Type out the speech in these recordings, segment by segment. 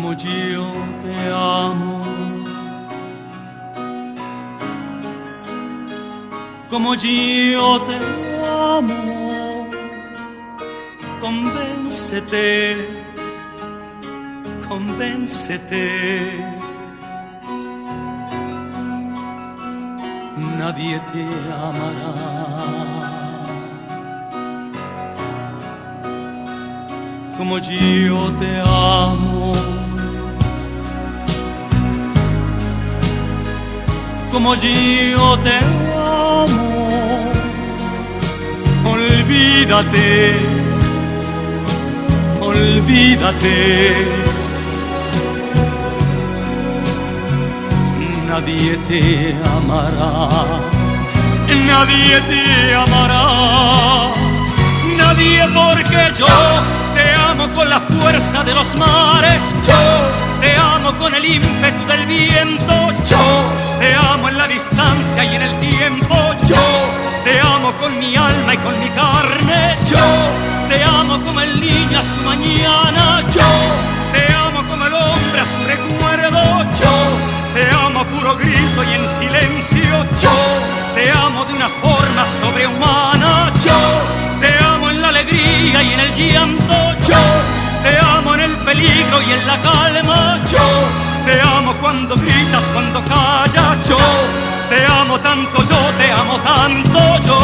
como yo te amo, como yo te amo. Convéncete, convéncete. Nadie te amará como yo te amo, como yo te amo. Olvídate, olvídate. Nadie te amará, nadie te amará, nadie, porque yo te amo con la fuerza de los mares, yo te amo con el ímpetu del viento, yo te amo en la distancia y en el tiempo, yo te amo con mi alma y con mi carne, yo te amo como el niño a su mañana, yo te amo como el hombre a su recuerdo, yo te amo a puro grito y en silencio, yo te amo de una forma sobrehumana, yo te amo en la alegría y en el llanto, yo te amo en el peligro y en la calma, yo te amo cuando gritas, cuando callas, yo te amo tanto, yo te amo tanto, yo.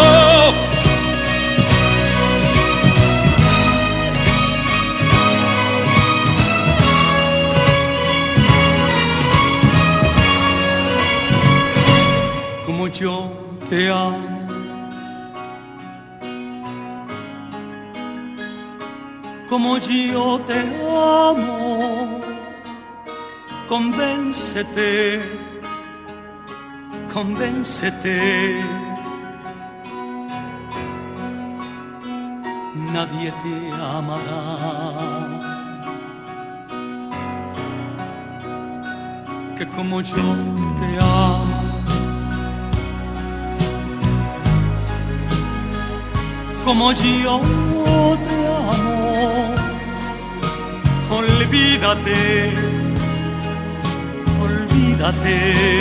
Como yo te amo, como yo te amo. Convéncete, convéncete. Nadie te amará que como yo te amo. Como yo te amo. Olvídate, olvídate.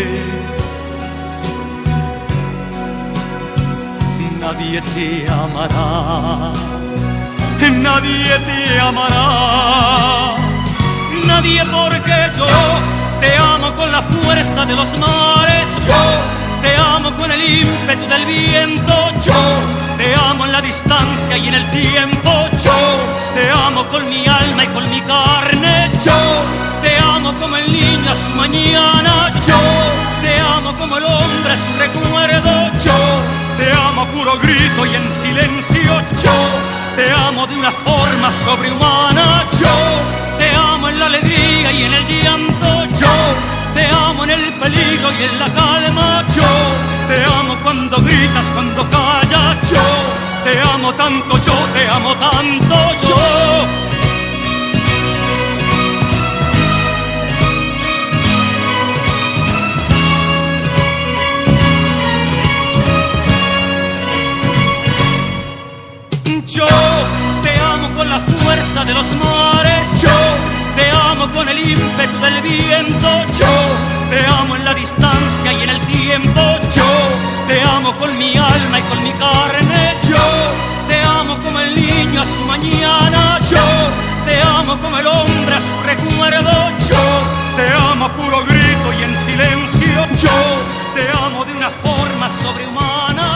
Nadie te amará, nadie te amará, nadie, porque yo te amo con la fuerza de los mares, yo te amo con el ímpetu del viento, yo te amo en la distancia y en el tiempo, yo te amo con mi alma y con mi carne, yo te amo como el niño a su mañana, yo te amo como el hombre a su recuerdo, yo te amo a puro grito y en silencio, yo te amo de una forma sobrehumana, yo te amo en la alegría y en el llanto, yo te amo en el peligro y en la calma, yo te amo cuando gritas, cuando callas, yo te amo tanto, yo te amo tanto, yo. Yo te amo con la fuerza de los mares, yo te amo con el ímpetu del viento, yo te amo en la distancia y en el tiempo, yo te amo con mi alma y con mi carne, yo te amo como el niño a su mañana, yo te amo como el hombre a su recuerdo, yo te amo a puro grito y en silencio, yo te amo de una forma sobrehumana.